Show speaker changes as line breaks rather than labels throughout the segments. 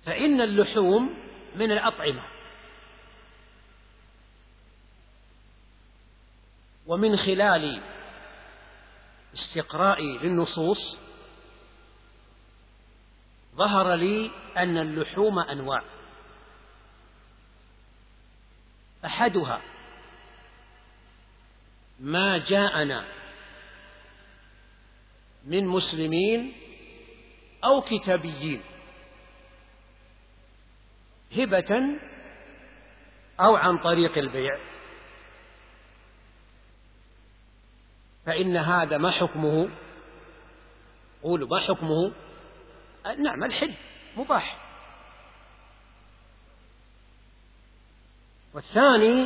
فإن اللحوم من الأطعمة، ومن خلال استقرائي للنصوص ظهر لي أن اللحوم أنواع، أحدها ما جاءنا من مسلمين أو كتابيين هبة أو عن طريق البيع، فإن هذا ما حكمه؟ قولوا ما حكمه؟ نعم، الحل مباح. والثاني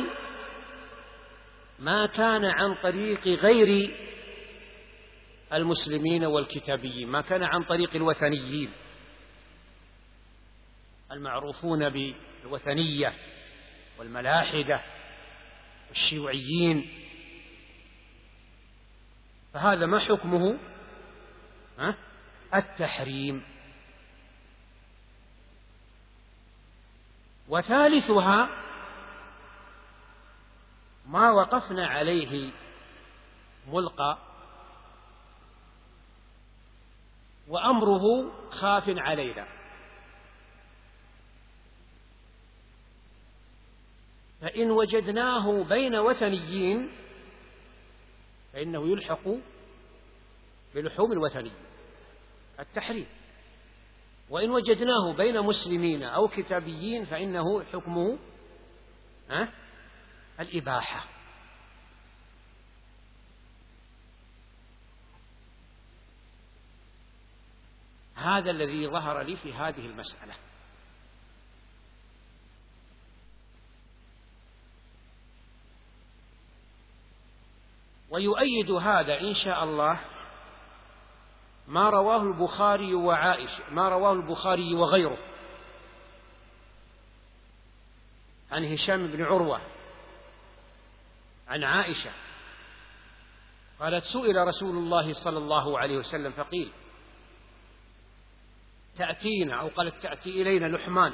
ما كان عن طريق غير المسلمين والكتابيين، ما كان عن طريق الوثنيين المعروفون بالوثنية والملاحدة والشيوعيين، فهذا ما حكمه؟ التحريم. وثالثها ما وقفنا عليه ملقى وأمره خاف علينا، فإن وجدناه بين وثنيين فإنه يلحق بلحوم الوثنيين التحريم، وإن وجدناه بين مسلمين أو كتابيين فإنه حكمه الإباحة. هذا الذي ظهر لي في هذه المسألة. ويؤيد هذا إن شاء الله ما رواه البخاري وعائشة، ما رواه البخاري وغيره عن هشام بن عروة عن عائشة قالت: سئل رسول الله صلى الله عليه وسلم فقيل: تأتينا، أو قالت: تأتي إلينا لحمان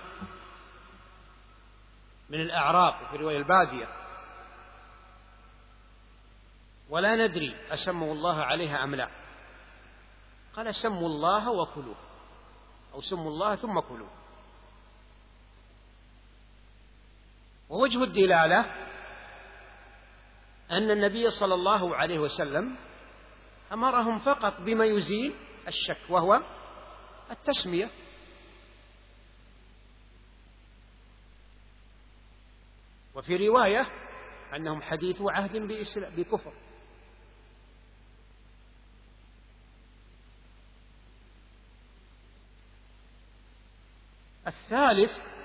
من الأعراب وفي رواية البادية، ولا ندري أسموا الله عليها أم لا. قال: سموا الله وكلوه، أو سموا الله ثم كلوه. ووجه الدلالة أن النبي صلى الله عليه وسلم أمرهم فقط بما يزيل الشك، وهو التسمية. وفي رواية أنهم حديث عهد بكفر. الثالث